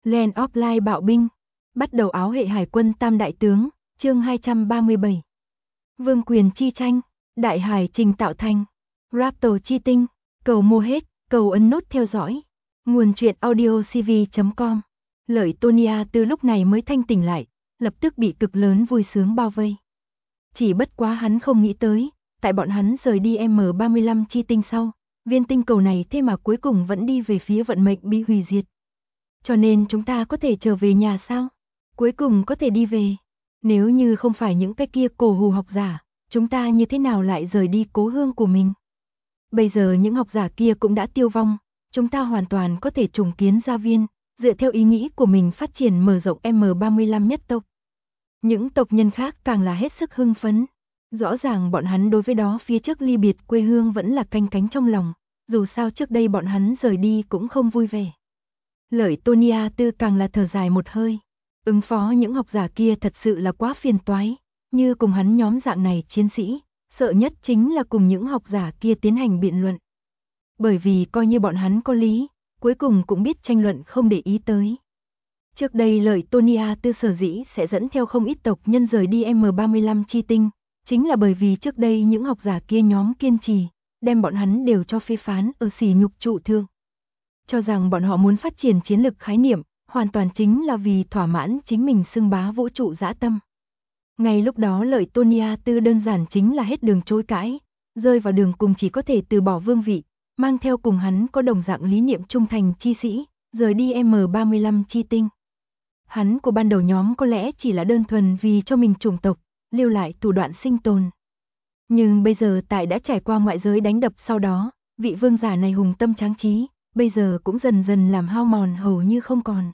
Land of Light bạo binh. Bắt đầu áo hệ hải quân tam đại tướng, chương 237. Vương quyền chi tranh, đại hải trình tạo thành. Raptor chi tinh, cầu mua hết, cầu ấn nút theo dõi. Nguồn truyện audio cv.com. Lợi Tonia từ lúc này mới thanh tỉnh lại, lập tức bị cực lớn vui sướng bao vây. Chỉ bất quá hắn không nghĩ tới, tại bọn hắn rời đi M35 chi tinh sau, viên tinh cầu này thế mà cuối cùng vẫn đi về phía vận mệnh bị hủy diệt. Cho nên chúng ta có thể trở về nhà sao? Cuối cùng có thể đi về. Nếu như không phải những cái kia cổ hù học giả, chúng ta như thế nào lại rời đi cố hương của mình? Bây giờ những học giả kia cũng đã tiêu vong, chúng ta hoàn toàn có thể trùng kiến gia viên, dựa theo ý nghĩ của mình phát triển mở rộng M35 nhất tộc. Những tộc nhân khác càng là hết sức hưng phấn. Rõ ràng bọn hắn đối với đó phía trước ly biệt quê hương vẫn là canh cánh trong lòng, dù sao trước đây bọn hắn rời đi cũng không vui vẻ. Lợi Tonia Tư càng là thở dài một hơi. Ứng phó những học giả kia thật sự là quá phiền toái, như cùng hắn nhóm dạng này chiến sĩ, sợ nhất chính là cùng những học giả kia tiến hành biện luận. Bởi vì coi như bọn hắn có lý, cuối cùng cũng biết tranh luận không để ý tới. Trước đây Lợi Tonia Tư sở dĩ sẽ dẫn theo không ít tộc nhân rời đi M35 chi tinh, chính là bởi vì trước đây những học giả kia nhóm kiên trì, đem bọn hắn đều cho phê phán ở sỉ nhục trụ thương. Cho rằng bọn họ muốn phát triển chiến lực khái niệm, hoàn toàn chính là vì thỏa mãn chính mình xưng bá vũ trụ dã tâm. Ngay lúc đó Lợi Tonia Tư đơn giản chính là hết đường chối cãi, rơi vào đường cùng chỉ có thể từ bỏ vương vị, mang theo cùng hắn có đồng dạng lý niệm trung thành chi sĩ, rời đi M35 chi tinh. Hắn của ban đầu nhóm có lẽ chỉ là đơn thuần vì cho mình chủng tộc, lưu lại thủ đoạn sinh tồn. Nhưng bây giờ tại đã trải qua ngoại giới đánh đập sau đó, vị vương giả này hùng tâm tráng trí, bây giờ cũng dần dần làm hao mòn hầu như không còn.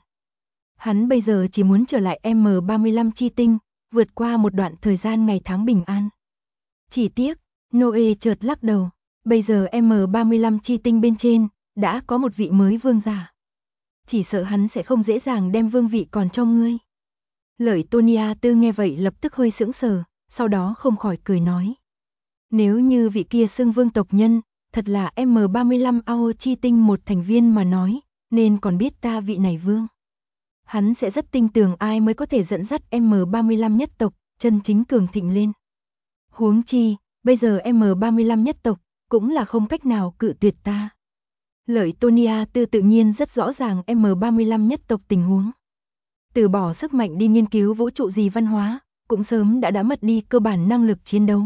Hắn bây giờ chỉ muốn trở lại M35 chi tinh, vượt qua một đoạn thời gian ngày tháng bình an. Chỉ tiếc, Noe chợt lắc đầu, bây giờ M35 chi tinh bên trên, đã có một vị mới vương giả. Chỉ sợ hắn sẽ không dễ dàng đem vương vị còn cho ngươi. Lợi Tonia Tư nghe vậy lập tức hơi sững sờ, sau đó không khỏi cười nói. Nếu như vị kia xưng vương tộc nhân, thật là M35 AO chi tinh một thành viên mà nói, nên còn biết ta vị này vương. Hắn sẽ rất tin tưởng ai mới có thể dẫn dắt M35 nhất tộc, chân chính cường thịnh lên. Huống chi, bây giờ M35 nhất tộc, cũng là không cách nào cự tuyệt ta. Lợi Tonia Tư tự nhiên rất rõ ràng M35 nhất tộc tình huống. Từ bỏ sức mạnh đi nghiên cứu vũ trụ gì văn hóa, cũng sớm đã mất đi cơ bản năng lực chiến đấu.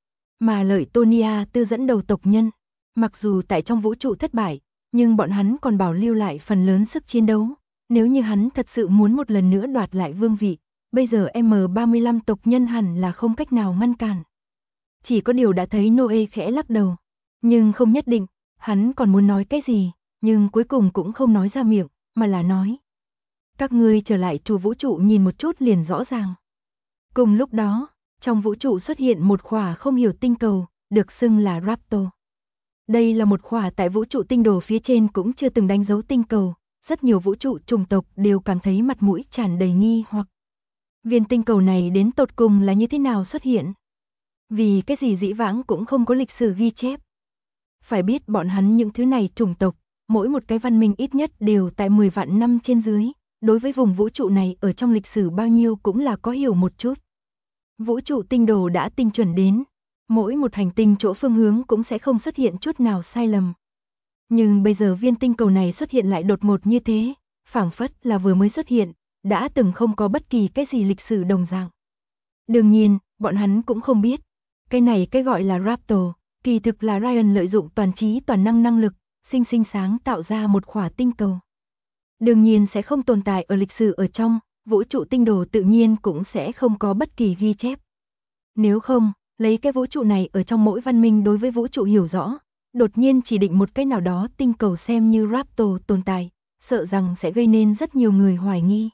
Mà Lợi Tonia Tư dẫn đầu tộc nhân, mặc dù tại trong vũ trụ thất bại, nhưng bọn hắn còn bảo lưu lại phần lớn sức chiến đấu. Nếu như hắn thật sự muốn một lần nữa đoạt lại vương vị, bây giờ M35 tộc nhân hẳn là không cách nào ngăn cản. Chỉ có điều đã thấy Noe khẽ lắc đầu, nhưng không nhất định, hắn còn muốn nói cái gì, nhưng cuối cùng cũng không nói ra miệng, mà là nói. Các ngươi trở lại chùa vũ trụ nhìn một chút liền rõ ràng. Cùng lúc đó, trong vũ trụ xuất hiện một khỏa không hiểu tinh cầu, được xưng là Raptor. Đây là một khỏa tại vũ trụ tinh đồ phía trên cũng chưa từng đánh dấu tinh cầu, rất nhiều vũ trụ chủng tộc đều cảm thấy mặt mũi tràn đầy nghi hoặc. Viên tinh cầu này đến tột cùng là như thế nào xuất hiện? Vì cái gì dĩ vãng cũng không có lịch sử ghi chép. Phải biết bọn hắn những thứ này chủng tộc, mỗi một cái văn minh ít nhất đều tại 10 vạn năm trên dưới, đối với vùng vũ trụ này ở trong lịch sử bao nhiêu cũng là có hiểu một chút. Vũ trụ tinh đồ đã tinh chuẩn đến, mỗi một hành tinh chỗ phương hướng cũng sẽ không xuất hiện chút nào sai lầm. Nhưng bây giờ viên tinh cầu này xuất hiện lại đột ngột như thế, phảng phất là vừa mới xuất hiện, đã từng không có bất kỳ cái gì lịch sử đồng dạng. Đương nhiên, bọn hắn cũng không biết, cái này cái gọi là Raptor, kỳ thực là Ryan lợi dụng toàn trí toàn năng năng lực, sinh sáng tạo ra một khỏa tinh cầu. Đương nhiên sẽ không tồn tại ở lịch sử ở trong, vũ trụ tinh đồ tự nhiên cũng sẽ không có bất kỳ ghi chép. Nếu không, lấy cái vũ trụ này ở trong mỗi văn minh đối với vũ trụ hiểu rõ, đột nhiên chỉ định một cái nào đó tinh cầu xem như Raptor tồn tại, sợ rằng sẽ gây nên rất nhiều người hoài nghi.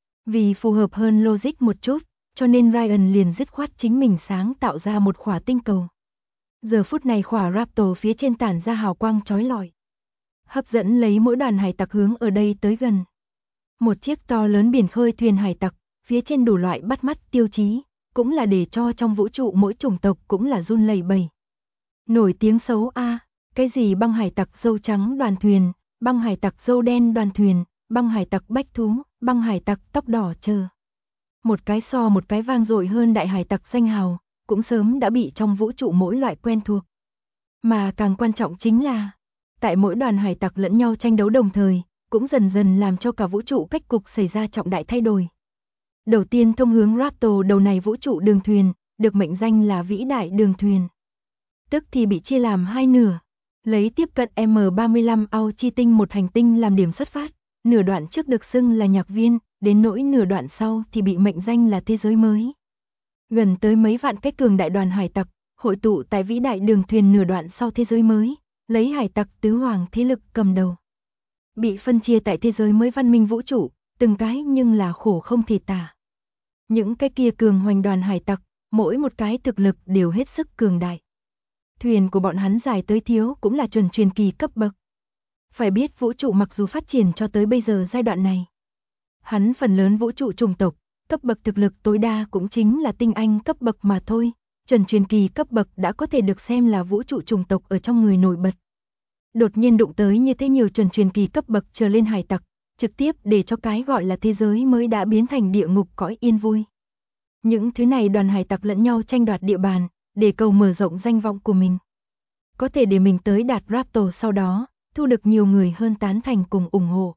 Vì phù hợp hơn logic một chút, cho nên Ryan liền dứt khoát chính mình sáng tạo ra một khỏa tinh cầu. Giờ phút này khỏa Raptor phía trên tản ra hào quang chói lọi, hấp dẫn lấy mỗi đoàn hải tặc hướng ở đây tới gần. Một chiếc to lớn biển khơi thuyền hải tặc, phía trên đủ loại bắt mắt tiêu chí, cũng là để cho trong vũ trụ mỗi chủng tộc cũng là run lẩy bẩy. Nổi tiếng xấu a, cái gì băng hải tặc dâu trắng đoàn thuyền, băng hải tặc dâu đen đoàn thuyền, băng hải tặc bách thú, băng hải tặc tóc đỏ chờ. Một cái so một cái vang dội hơn đại hải tặc danh hào, cũng sớm đã bị trong vũ trụ mỗi loại quen thuộc. Mà càng quan trọng chính là, tại mỗi đoàn hải tặc lẫn nhau tranh đấu đồng thời, cũng dần dần làm cho cả vũ trụ cách cục xảy ra trọng đại thay đổi. Đầu tiên thông hướng Raptor đầu này vũ trụ đường thuyền, được mệnh danh là vĩ đại đường thuyền. Tức thì bị chia làm hai nửa, lấy tiếp cận M35 Ao Chi Tinh một hành tinh làm điểm xuất phát, nửa đoạn trước được xưng là nhạc viên, đến nỗi nửa đoạn sau thì bị mệnh danh là thế giới mới. Gần tới mấy vạn cái cường đại đoàn hải tặc, hội tụ tại vĩ đại đường thuyền nửa đoạn sau thế giới mới, lấy hải tặc tứ hoàng thế lực cầm đầu. Bị phân chia tại thế giới mới văn minh vũ trụ, từng cái nhưng là khổ không thể tả. Những cái kia cường hoành đoàn hải tặc, mỗi một cái thực lực đều hết sức cường đại. Thuyền của bọn hắn dài tới thiếu cũng là chuẩn truyền kỳ cấp bậc. Phải biết vũ trụ mặc dù phát triển cho tới bây giờ giai đoạn này, hắn phần lớn vũ trụ chủng tộc, cấp bậc thực lực tối đa cũng chính là tinh anh cấp bậc mà thôi, chuẩn truyền kỳ cấp bậc đã có thể được xem là vũ trụ chủng tộc ở trong người nổi bật. Đột nhiên đụng tới như thế nhiều chuẩn truyền kỳ cấp bậc trở lên hải tặc, trực tiếp để cho cái gọi là thế giới mới đã biến thành địa ngục cõi yên vui. Những thứ này đoàn hải tặc lẫn nhau tranh đoạt địa bàn, để cầu mở rộng danh vọng của mình. Có thể để mình tới đạt Raptor sau đó, thu được nhiều người hơn tán thành cùng ủng hộ.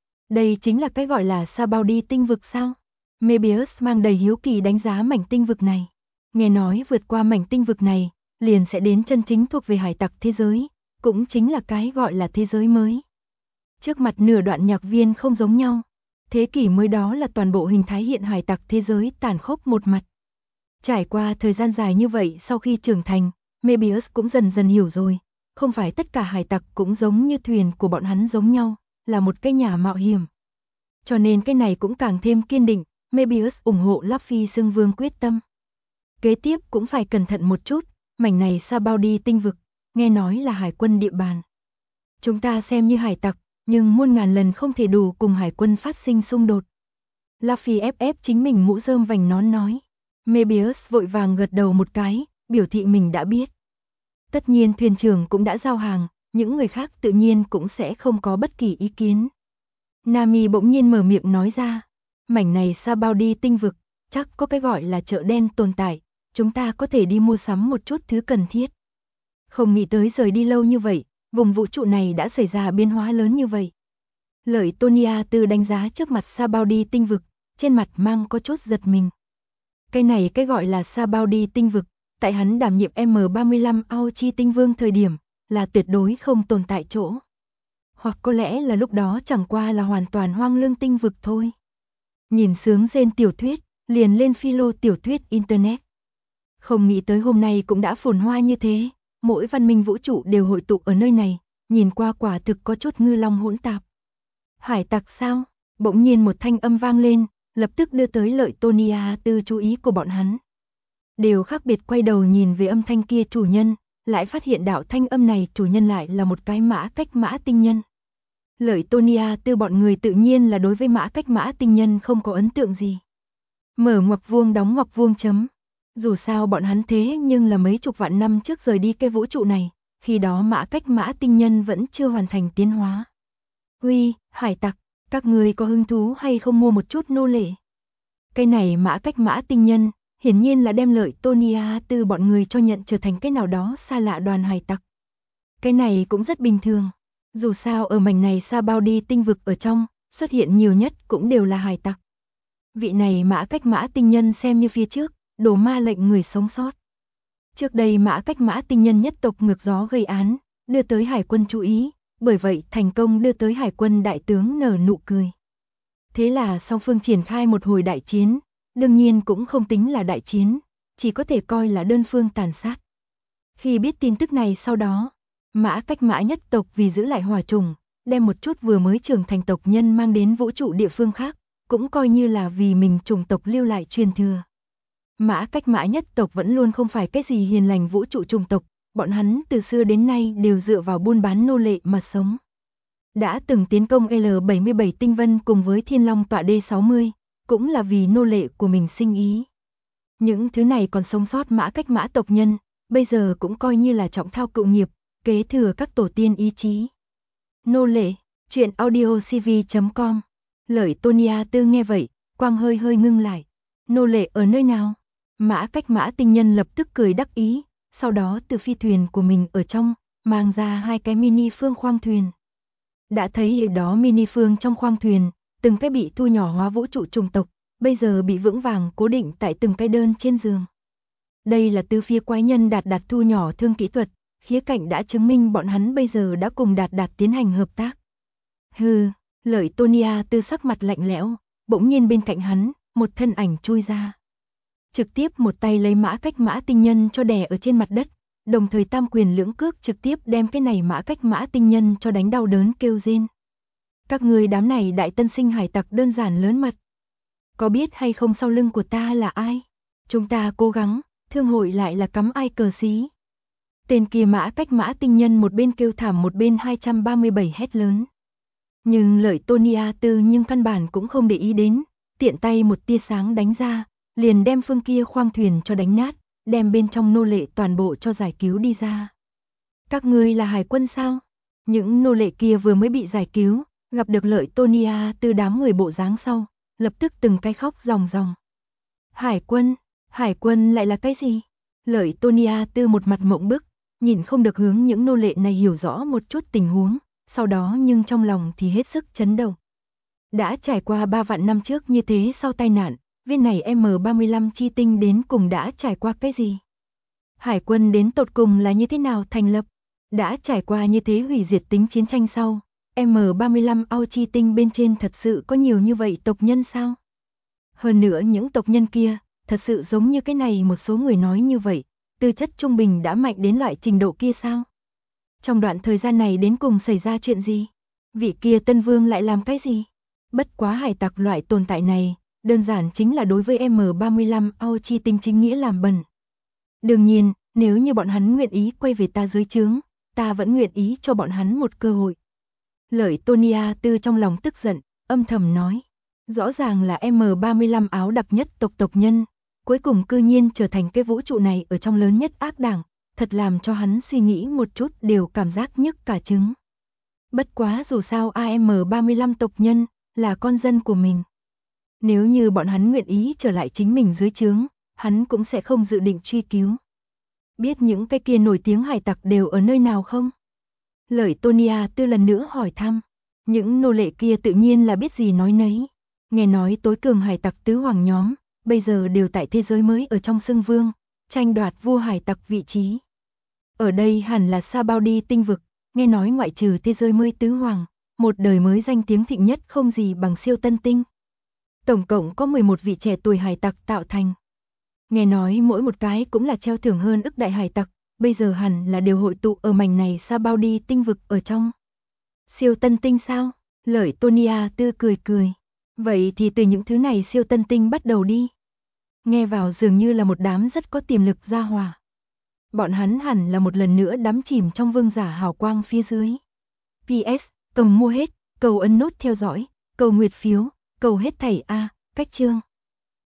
Đây chính là cái gọi là Sabaody tinh vực sao? Mebius mang đầy hiếu kỳ đánh giá mảnh tinh vực này. Nghe nói vượt qua mảnh tinh vực này, liền sẽ đến chân chính thuộc về hải tặc thế giới, cũng chính là cái gọi là thế giới mới. Trước mặt nửa đoạn nhạc viên không giống nhau. Thế kỷ mới đó là toàn bộ hình thái hiện hải tặc thế giới tàn khốc một mặt. Trải qua thời gian dài như vậy sau khi trưởng thành, Mebius cũng dần dần hiểu rồi, không phải tất cả hải tặc cũng giống như thuyền của bọn hắn giống nhau, là một cái nhà mạo hiểm. Cho nên cái này cũng càng thêm kiên định, Mebius ủng hộ Luffy xưng vương quyết tâm. Kế tiếp cũng phải cẩn thận một chút, mảnh này Sabaody tinh vực, nghe nói là hải quân địa bàn. Chúng ta xem như hải tặc, nhưng muôn ngàn lần không thể đủ cùng hải quân phát sinh xung đột. Luffy ép chính mình mũ rơm vành nón nói. Mebius vội vàng gật đầu một cái, biểu thị mình đã biết. Tất nhiên thuyền trưởng cũng đã giao hàng, những người khác tự nhiên cũng sẽ không có bất kỳ ý kiến. Nami bỗng nhiên mở miệng nói ra, mảnh này Sabaody tinh vực, chắc có cái gọi là chợ đen tồn tại, chúng ta có thể đi mua sắm một chút thứ cần thiết. Không nghĩ tới rời đi lâu như vậy, vùng vũ trụ này đã xảy ra biến hóa lớn như vậy. Lợi Tonia từ đánh giá trước mặt Sabaody tinh vực, trên mặt mang có chút giật mình. Cái này cái gọi là Sabaody tinh vực, tại hắn đảm nhiệm M35 Ao Chi tinh vương thời điểm, là tuyệt đối không tồn tại chỗ. Hoặc có lẽ là lúc đó chẳng qua là hoàn toàn hoang lương tinh vực thôi. Nhìn sướng rên tiểu thuyết, liền lên philo tiểu thuyết Internet. Không nghĩ tới hôm nay cũng đã phồn hoa như thế, mỗi văn minh vũ trụ đều hội tụ ở nơi này, nhìn qua quả thực có chút ngư long hỗn tạp. Hải tặc sao? Bỗng nhiên một thanh âm vang lên, lập tức đưa tới Lợi Tonia từ chú ý của bọn hắn. Đều khác biệt quay đầu nhìn về âm thanh kia chủ nhân, lại phát hiện đạo thanh âm này chủ nhân lại là một cái mã cách mã tinh nhân. Lợi Tonia từ bọn người tự nhiên là đối với mã cách mã tinh nhân không có ấn tượng gì. Mở ngoặc vuông đóng ngoặc vuông chấm. Dù sao bọn hắn thế nhưng là mấy chục vạn năm trước rời đi cái vũ trụ này, khi đó mã cách mã tinh nhân vẫn chưa hoàn thành tiến hóa. Uy, hải tặc, các người có hứng thú hay không mua một chút nô lệ? Cái này mã cách mã tinh nhân, hiển nhiên là đem Lợi Tonia từ bọn người cho nhận trở thành cái nào đó xa lạ đoàn hải tặc. Cái này cũng rất bình thường, dù sao ở mảnh này Sabaody tinh vực ở trong, xuất hiện nhiều nhất cũng đều là hải tặc. Vị này mã cách mã tinh nhân xem như phía trước, đồ ma lệnh người sống sót. Trước đây mã cách mã tinh nhân nhất tộc ngược gió gây án, đưa tới hải quân chú ý, bởi vậy thành công đưa tới hải quân đại tướng nở nụ cười. Thế là song phương triển khai một hồi đại chiến, đương nhiên cũng không tính là đại chiến, chỉ có thể coi là đơn phương tàn sát. Khi biết tin tức này sau đó, mã cách mã nhất tộc vì giữ lại hòa trùng, đem một chút vừa mới trưởng thành tộc nhân mang đến vũ trụ địa phương khác, cũng coi như là vì mình chủng tộc lưu lại truyền thừa. Mã cách mã nhất tộc vẫn luôn không phải cái gì hiền lành vũ trụ chủng tộc, bọn hắn từ xưa đến nay đều dựa vào buôn bán nô lệ mà sống. Đã từng tiến công L77 tinh vân cùng với Thiên Long tọa D60, cũng là vì nô lệ của mình sinh ý. Những thứ này còn sống sót mã cách mã tộc nhân, bây giờ cũng coi như là trọng thao cựu nghiệp, kế thừa các tổ tiên ý chí. Nô lệ, Chuyện audio cv.com. Lợi Tonia Tư nghe vậy, quang hơi hơi ngưng lại. Nô lệ ở nơi nào? Mã Cách Mã tinh nhân lập tức cười đắc ý, sau đó từ phi thuyền của mình ở trong, mang ra 2 cái mini phương khoang thuyền. Đã thấy ở đó mini phương trong khoang thuyền, từng cái bị thu nhỏ hóa vũ trụ chủng tộc, bây giờ bị vững vàng cố định tại từng cái đơn trên giường. Đây là từ phía quái nhân Đạt Đạt thu nhỏ thương kỹ thuật, khía cạnh đã chứng minh bọn hắn bây giờ đã cùng Đạt Đạt tiến hành hợp tác. Hừ, Lợi Tonia Tư sắc mặt lạnh lẽo, bỗng nhiên bên cạnh hắn, một thân ảnh chui ra. Trực tiếp một tay lấy Mã Cách Mã tinh nhân cho đè ở trên mặt đất, đồng thời tam quyền lưỡng cước trực tiếp đem cái này Mã Cách Mã tinh nhân cho đánh đau đớn kêu rên. Các người đám này đại tân sinh hải tặc đơn giản lớn mật. Có biết hay không sau lưng của ta là ai? Chúng ta cố gắng, thương hội lại là cắm ai cờ xí. Tên kia Mã Cách Mã tinh nhân một bên kêu thảm một bên 237 hét lớn. Nhưng Lợi Tonia Tư nhưng căn bản cũng không để ý đến, tiện tay một tia sáng đánh ra, liền đem phương kia khoang thuyền cho đánh nát, đem bên trong nô lệ toàn bộ cho giải cứu đi ra. Các ngươi là hải quân sao? Những nô lệ kia vừa mới bị giải cứu, gặp được Lợi Tonia Tư đám người bộ dáng sau, lập tức từng cái khóc ròng ròng. Hải quân lại là cái gì? Lợi Tonia Tư một mặt mộng bức, nhìn không được hướng những nô lệ này hiểu rõ một chút tình huống, sau đó nhưng trong lòng thì hết sức chấn động. Đã trải qua 3 vạn năm trước như thế sau tai nạn, viên này M35 chi tinh đến cùng đã trải qua cái gì? Hải quân đến tột cùng là như thế nào thành lập? Đã trải qua như thế hủy diệt tính chiến tranh sau, M35 ao chi tinh bên trên thật sự có nhiều như vậy tộc nhân sao? Hơn nữa những tộc nhân kia, thật sự giống như cái này một số người nói như vậy, tư chất trung bình đã mạnh đến loại trình độ kia sao? Trong đoạn thời gian này đến cùng xảy ra chuyện gì? Vị kia Tân Vương lại làm cái gì? Bất quá hải tặc loại tồn tại này, đơn giản chính là đối với M35 ao chi tinh chính nghĩa làm bẩn. Đương nhiên, nếu như bọn hắn nguyện ý quay về ta dưới trướng, ta vẫn nguyện ý cho bọn hắn một cơ hội. Lợi Tonia Tư trong lòng tức giận, âm thầm nói. Rõ ràng là M35 áo đặc nhất tộc nhân, cuối cùng cư nhiên trở thành cái vũ trụ này ở trong lớn nhất ác đảng, thật làm cho hắn suy nghĩ một chút đều cảm giác nhức cả trứng. Bất quá dù sao AM35 tộc nhân là con dân của mình. Nếu như bọn hắn nguyện ý trở lại chính mình dưới trướng, hắn cũng sẽ không dự định truy cứu. Biết những cái kia nổi tiếng hải tặc đều ở nơi nào không? Lợi Tonia Tư lần nữa hỏi thăm. Những nô lệ kia tự nhiên là biết gì nói nấy. Nghe nói tối cường hải tặc tứ hoàng nhóm, bây giờ đều tại thế giới mới ở trong xưng vương, tranh đoạt vua hải tặc vị trí. Ở đây hẳn là Sabaody tinh vực, nghe nói ngoại trừ thế giới mới tứ hoàng, một đời mới danh tiếng thịnh nhất không gì bằng siêu tân tinh. Tổng cộng có 11 vị trẻ tuổi hải tặc tạo thành. Nghe nói mỗi một cái cũng là treo thưởng hơn ức đại hải tặc, bây giờ hẳn là đều hội tụ ở mảnh này Sabaody tinh vực ở trong. Siêu tân tinh sao? Lợi Tonia Tư cười cười. Vậy thì từ những thứ này siêu tân tinh bắt đầu đi. Nghe vào dường như là một đám rất có tiềm lực gia hỏa. Bọn hắn hẳn là một lần nữa đắm chìm trong vương giả hào quang phía dưới. PS, cầu mua hết, cầu ấn nút theo dõi, cầu nguyệt phiếu, cầu hết thảy A, cách chương.